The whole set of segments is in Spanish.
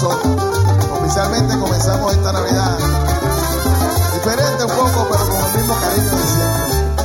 aplauso. Oficialmente comenzamos esta Navidad. Diferente un poco, pero con el mismo cariño de siempre.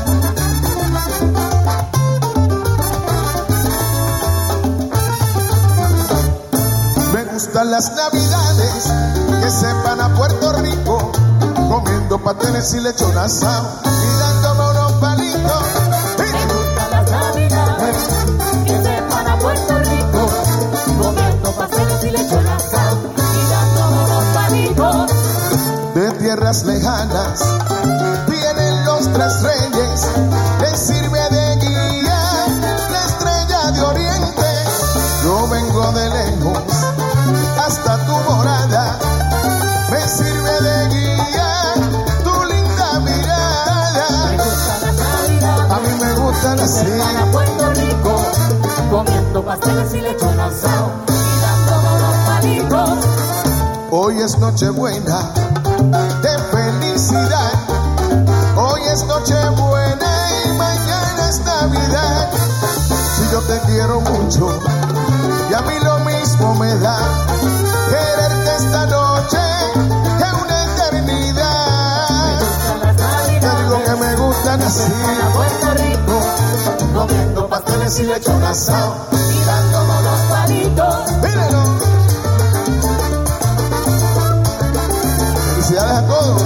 Me gustan las Navidades que sepan a Puerto Rico, comiendo pasteles y lechón asado y dándome unos palitos. Me gustan las Navidades que sepan a Puerto Rico, comiendo pasteles y lechón asado y dándome unos palitos. De tierras lejanas vienen los tres reyes, les sirve de guía la estrella de oriente. Yo vengo de lejos hasta tu morada, me sirve de guía tu linda mirada. Me gustan las Navidades, a mí me gustan así. Para Puerto Rico, comiendo pasteles y lechón asado y dándome unos palitos. Hoy es Nochebuena de felicidad, hoy es Nochebuena y mañana es Navidad. Si yo te quiero mucho y a mí lo mismo me da quererte esta noche que una eternidad. Te digo que me gustan así. Para Puerto Rico, comiendo pasteles y lechón asado y dándome unos palitos. Míralo. Felicidades a todos.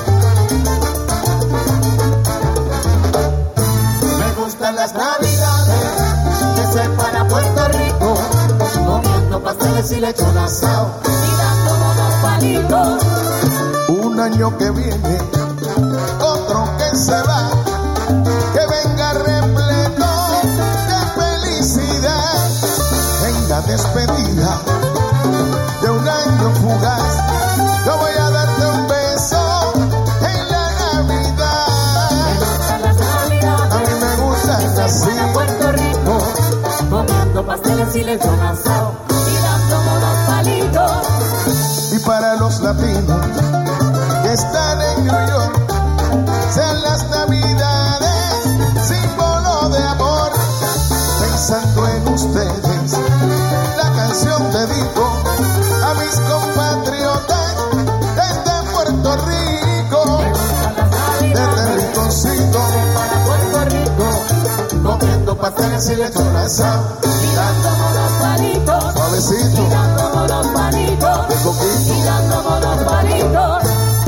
Me gustan las Navidades que sepan a Puerto Rico, comiendo pasteles y lechón asado y dándome unos palitos. Un año que viene, otro que se va, que venga repleto de felicidad. En la despedida de un año fugaz, yo voy a darte un beso en la Navidad. Me gustan las Navidades, a mí me gustan así. a Puerto Rico, comiendo pasteles y lechón asado y dándome unos palitos. Y para los latinos que están en New York, sean las Navidades símbolo de amor. Pensando en ustedes, la canción dedico a mis compatriotas desde Puerto Rico, desde Rinconcito. Para Puerto Rico, Comiendo pasteles y lechón asado y dándome unos palitos. suavecito Y dándome unos palitos. de coquito. Y dándome unos palitos.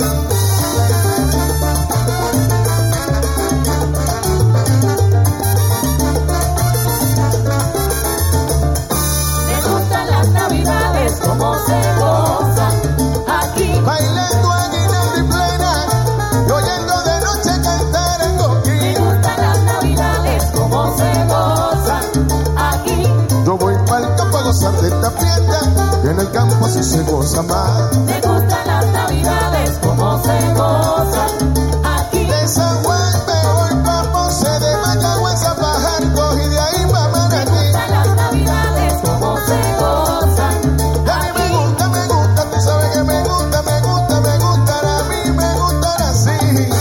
Me gustan las Navidades, como se gozan aquí. Bailando aguinaldo y plena y oyendo de noche cantar el Me coquín. gustan las Navidades, como se gozan aquí. Yo voy pa'l campo a gozar de esta fiesta, y en el campo así se goza más. Me gustan las Navidades, como se gozan aquí. De San Juan me voy pa' Ponce, de Mayagüez a Fajardo y de ahí pa' Me Manatí. gustan las Navidades, como se gozan A mí aquí. me gusta, tú sabes que me gusta, a mí me gustan así.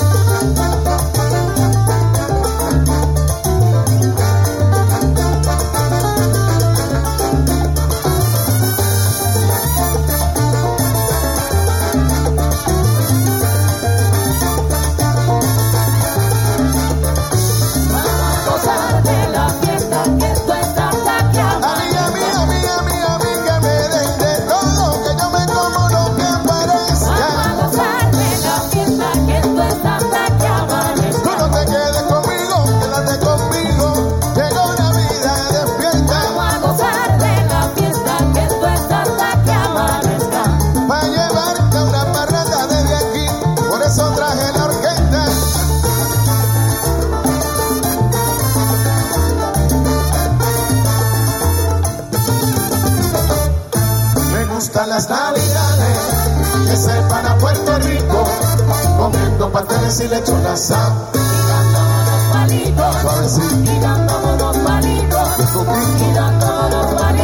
Vamos a gozar de la fiesta, que esto está aquí A mí, que me den de todo, que yo me como lo que Vamos a aparezca. gozar de la fiesta, que esto está aquí Tú amanezca. no te quedes conmigo, quédate conmigo, llegó la vida despierta. Vamos a gozar de la fiesta, que esto está aquí amanezca. Pa' llevarte una parranda desde aquí, por eso traje la orquesta. Me gustan las Navidades que sepan a Puerto Rico, comiendo pasteles y lechón asado. Y dándome unos palitos. Suavecito. Y dándome unos palitos. De coquito. Y dándome unos palitos.